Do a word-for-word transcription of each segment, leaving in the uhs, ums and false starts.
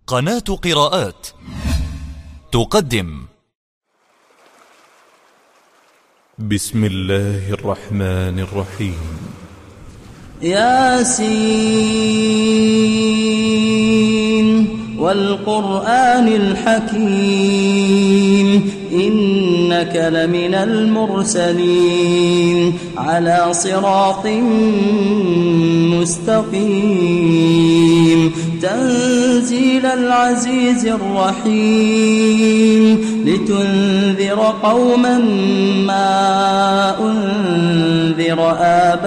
قناة قراءات تقدم بسم الله الرحمن الرحيم. ياسين والقرآن الحكيم إنك لمن المرسلين على صراط مستقيم تنزيل العزيز الرحيم لتنذر قوما ما أنذر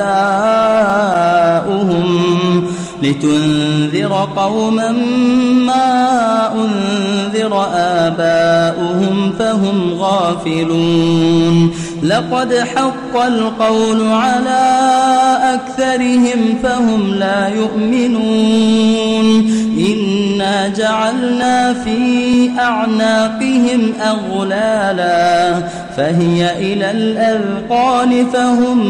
آباؤهم لتنذر قوما ما أنذر آباؤهم فهم غافلون لقد حق القول على أكثرهم فهم لا يؤمنون إنا جعلنا في أعناقهم أغلالا فهي إلى الأذقان فهم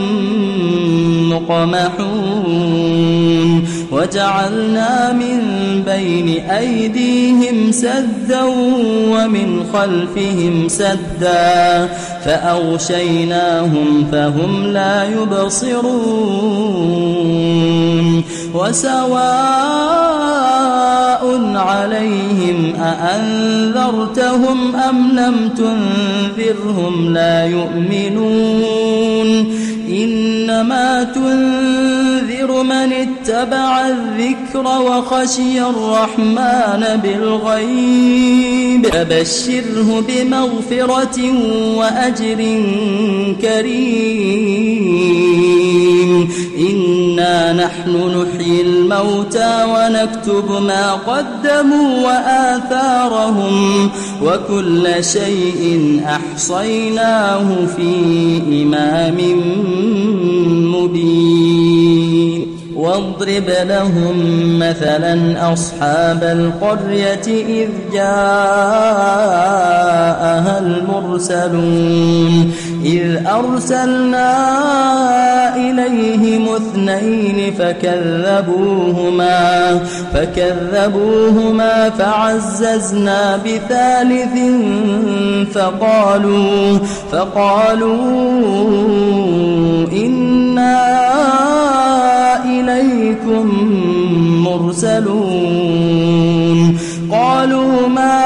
مقمحون وجعلنا من بين أيديهم سدا ومن خلفهم سدا فأغشيناهم فهم لا يبصرون وسواء عليهم أأنذرتهم أم لم تنذرهم لا يؤمنون إنما تنذر من اتبع الذكر وخشي الرحمن بالغيب فبشره بمغفرة وأجر كريم إنا نحن نحيي الموتى ونكتب ما قدموا وآثارهم وكل شيء أحصيناه في إمام مبين واضرب لهم مثلا أصحاب القرية إذ جاءها المرسلون إذ أرسلنا إليهم اثنين فكذبوهما فكذبوهما فعززنا بثالث فقالوا فقالوا إنا إليكم مرسلون قالوا ما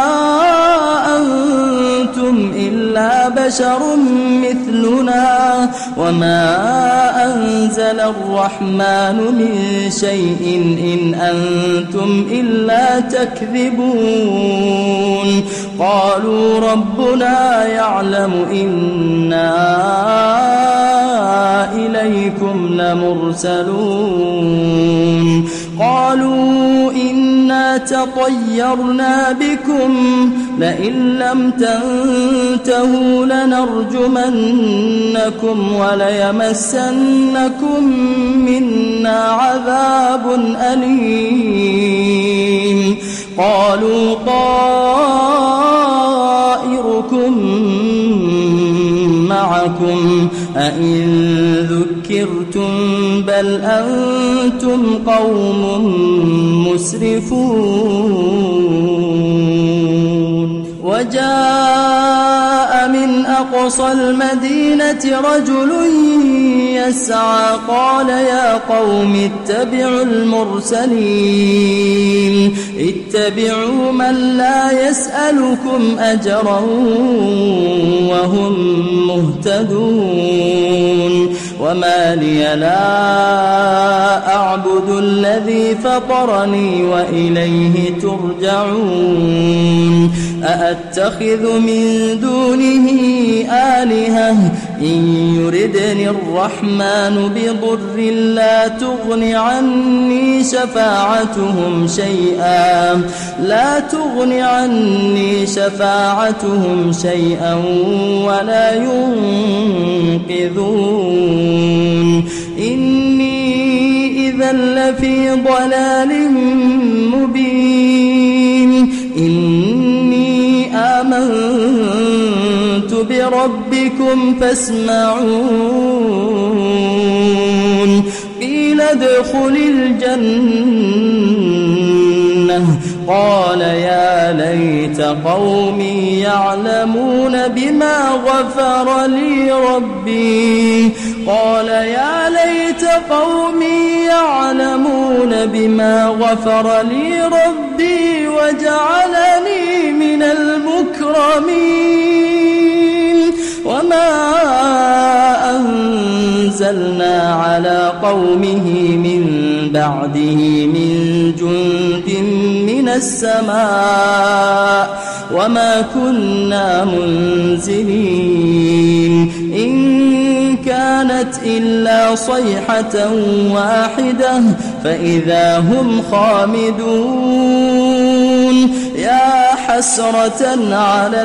أنتم إلا بشر مثلنا وما أنزل الرحمن من شيء إن أنتم إلا تكذبون قالوا ربنا يعلم إنا إليكم لمرسلون قالوا إنا تطيرنا بكم لئن لم تنتهوا لنرجمنكم وليمسنكم منا عذاب أليم قالوا طائركم معكم أئن ذكرتم بل أنتم قوم مسرفون وجاء من أقصى المدينة رجل يسعى قال يا قوم اتبعوا المرسلين اتبعوا من لا يسألكم أجرا وهم مهتدون وما لي لا أعبد الذي فطرني وإليه ترجعون أأتخذ من دونه آلهة إن يردني الرحمن بضر لا تغن عني شفاعتهم شيئا لا تغن عني شفاعتهم شيئا ولا ينقذون إني إذا لفي ضلال مبين إني آمنت بربكم فاسمعون قيل ادخل الجنة قال يا ليت قومي يعلمون بما غفر لي ربي قال يا ليت قومي يعلمون بما غفر لي ربي وجعلني من المكرمين وما أنزلنا على قومه من بعده من جند من السماء وما كنا منزلين إن كانت إلا صيحة واحدة فإذا هم خامدون يا حسرة على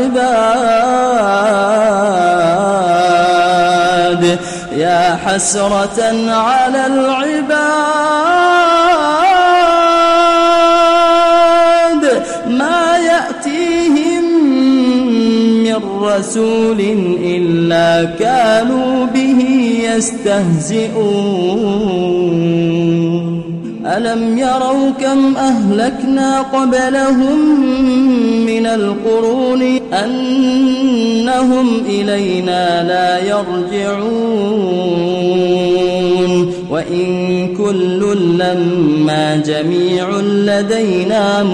العباد يا حسرة على العباد ما يأتيهم من رسول إلا كانوا به يستهزئون ألم يروا كم أهلكنا قبلهم من القرون أنهم إلينا لا يرجعون وإن كل لما جميع لدينا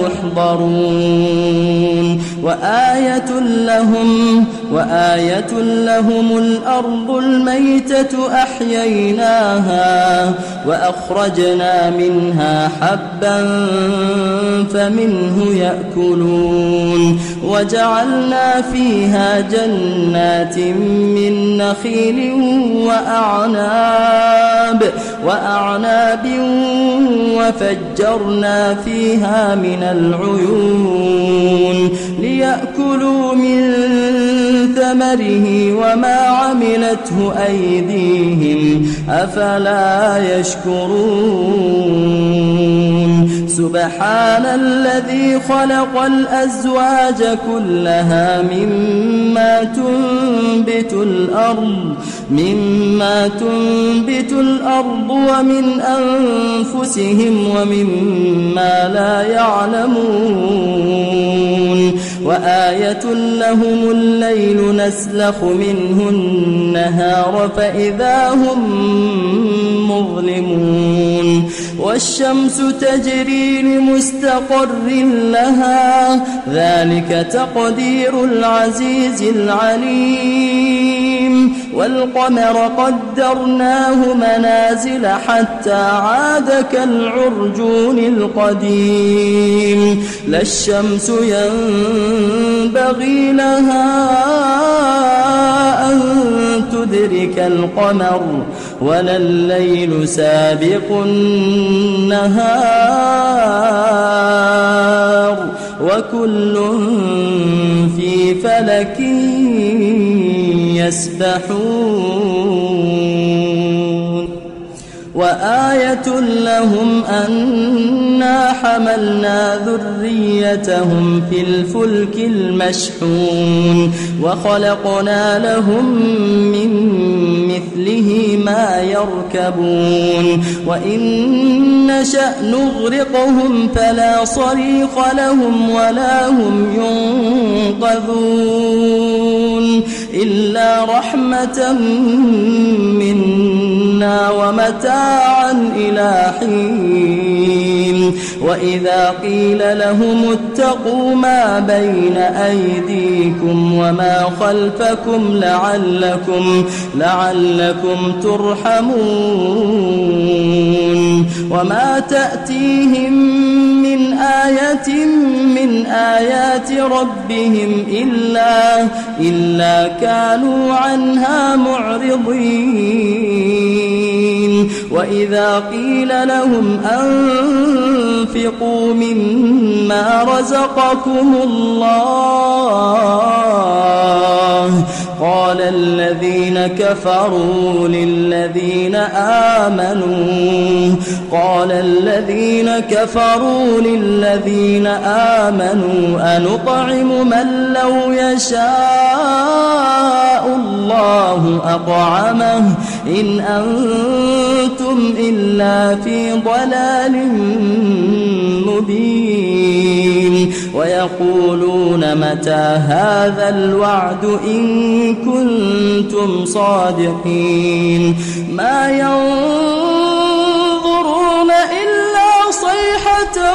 محضرون وآية لهم وآية لهم الأرض الميتة أحييناها وأخرجنا منها حبا فمنه يأكلون وجعلنا فيها جنات من نخيل وأعناب وأعناب وفجرنا فيها من العيون ليأكلوا من ثمره وما عملته أيديهم أفلا يشكرون سبحان الذي خلق الأزواج كلها مما تنبت الأرض مما تنبت الأرض ومن أنفسهم ومما لا يعلمون وآية لهم الليل نسلخ منه النهار فإذا هم مظلمون والشمس تجري لمستقر لها ذلك تقدير العزيز العليم والقمر قدرناه منازل حتى عاد كالعرجون القديم لا الشمس ينبغي لها أن تدرك القمر ولا الليل سابق النهار وكل في فلك يسبحون وآية لهم أنا حملنا ذريتهم في الفلك المشحون وخلقنا لهم من مثله ما يركبون وإن نشأ نغرقهم فلا صريخ لهم ولا هم ينقذون إلا رحمة منا ومتاعا إلى حين وإذا قيل لهم اتقوا ما بين أيديكم وما خلفكم لعلكم لعلكم ترحمون وما تأتيهم من آية من آيات ربهم إلا إلا كانوا عنها معرضين وإذا قيل لهم أنفقوا مما رزقكم الله قال الذين كفروا للذين آمنوا قال الذين كفروا للذين آمنوا أنطعم من لو يشاء الله أطعمه إن أنتم إلا في ضلال مبين ويقولون متى هذا الوعد إن كنتم صادقين ما ينظرون إلا صيحة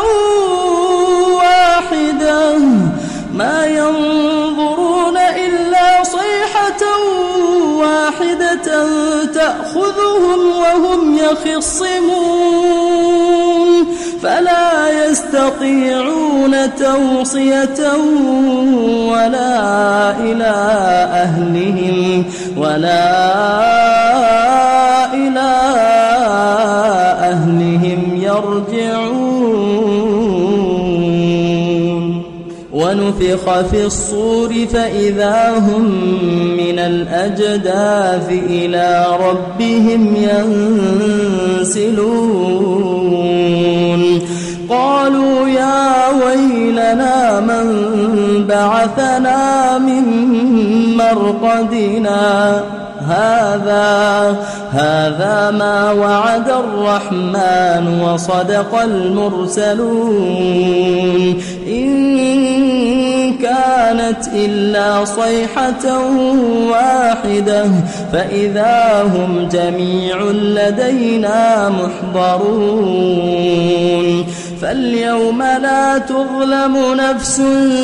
واحدة ما ينظرون إلا صيحة واحدة تأخذهم وهم يخصمون فلا يستطيعون توصية ولا إلى أهلهم ولا إلى أهلهم يرجعون ونفخ في الصور فإذا هم من الأجداث إلى ربهم ينسلون قالوا يا ويلنا من بعثنا من مرقدنا هذا هذا ما وعد الرحمن وصدق المرسلون إن كانت إلا صيحة واحدة فإذا هم جميع لدينا محضرون فاليوم لا تظلم نفس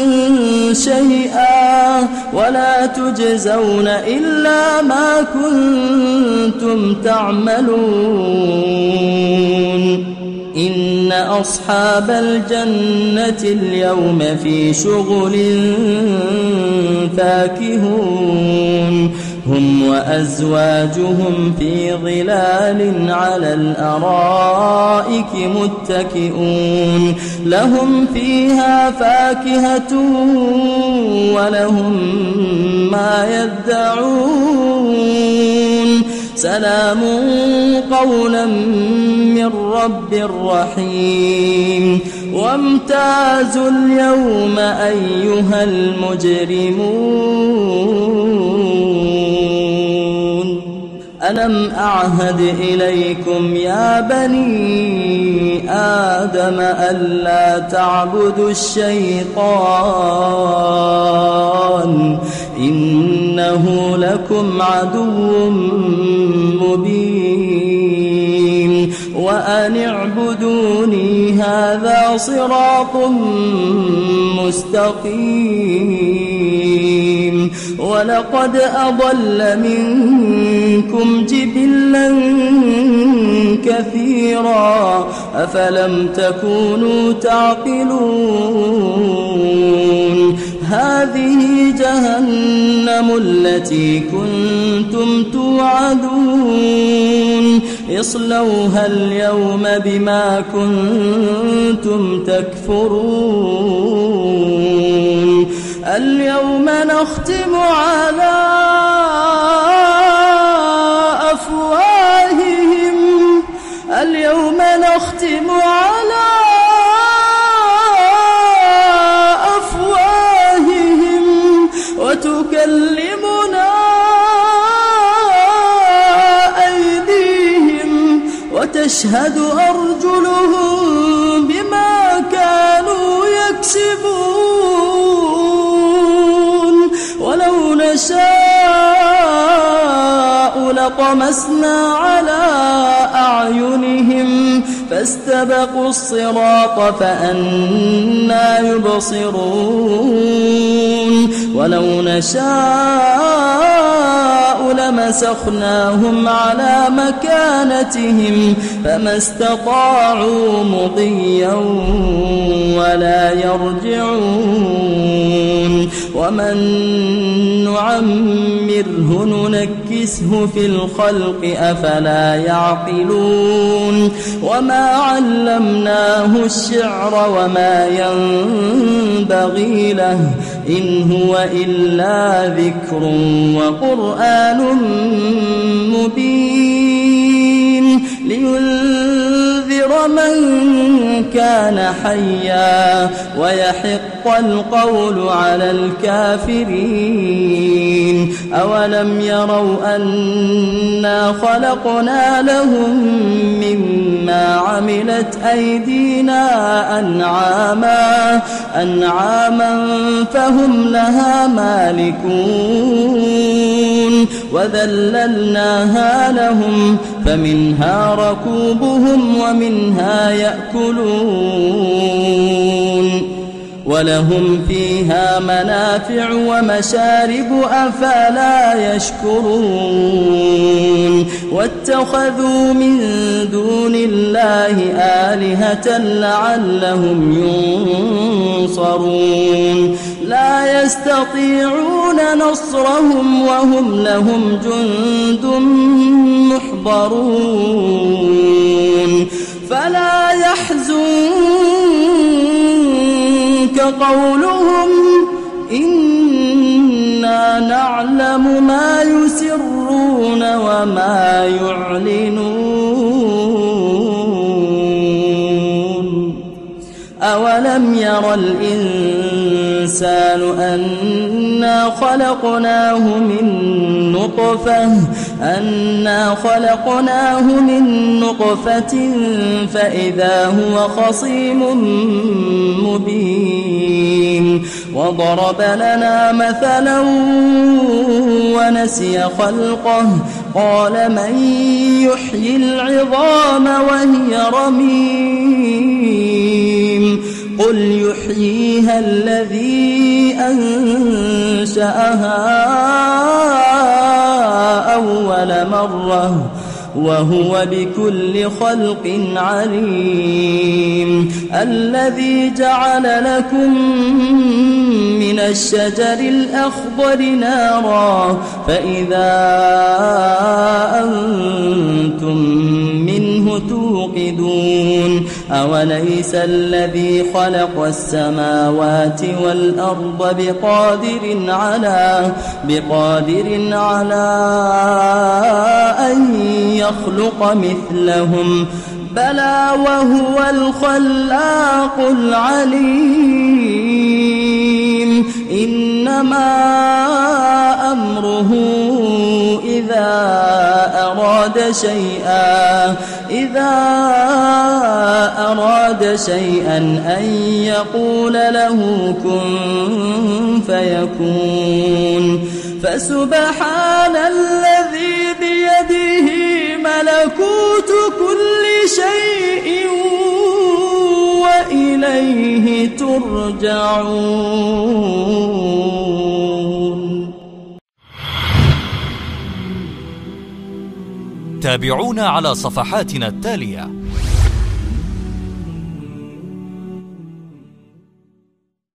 شيئا ولا تجزون إلا ما كنتم تعملون إن أصحاب الجنة اليوم في شغل فاكهون هم وأزواجهم في ظلال على الأرائك متكئون لهم فيها فاكهة ولهم ما يدعون سلام قولا من رب رحيم وامتازوا اليوم أيها المجرمون ألم أعهد إليكم يا بني آدم ألا تعبدوا الشيطان إنه لكم عدو مبين وأن اعبدوني هذا صراط مستقيم ولقد أضل منكم جبلا كثيرا أفلم تكونوا تعقلون هذه جهنم التي كنتم توعدون اصلوها اليوم بما كنتم تكفرون اليوم نختم على أفواههم اليوم نختم على أفواههم وتكلمنا أيديهم وتشهد أرجلهم بما كانوا يكسبون ولو نشاء لطمسنا على أعينهم فاستبقوا الصراط فأنى يبصرون ولو نشاء لمسخناهم على مكانتهم فما استطاعوا مضيا ولا يرجعون ومن نعمره ننكسه في الخلق أفلا يعقلون وما علمناه الشعر وما ينبغي له إن هو إلا ذكر وقرآن مبين لينذر خير من كان حيا ويحق القول على الكافرين. أولم يروا أنا خلقنا لهم مما عملت أيدينا أنعاما أنعاما فهم لها مالكون وذللناها لهم فمنها ركوبهم ومنها يأكلون ولهم فيها منافع ومشارب أفلا يشكرون. واتخذوا من دون الله آلهة لعلهم ينصرون لا يستطيعون نصرهم وهم لهم جند محضرون. فلا يحزنك قولهم إنا نعلم ما يسرون وما يعلنون. أولم ير الإنسان أنا خلقناه من نطفة أنا خلقناه من نطفة فإذا هو خصيم مبين. وضرب لنا مثلا ونسي خلقه قال من يحيي العظام وهي رميم قل يحييها الذي أنشأها أول مرة وهو بكل خلق عليم. الذي جعل لكم من الشجر الأخضر نارا فإذا أنتم منه توقدون. أوليس الذي خلق السماوات والأرض بقادر على بقادر على أن يخلق مثلهم بلى وهو الخلاق العليم. إنما أمره إذا أراد شيئا إذا أراد شيئا أن يقول له كن فيكون. فسبحان الذي بيده ملكوت كل شيء وإليه ترجعون. تابعونا على صفحاتنا التالية.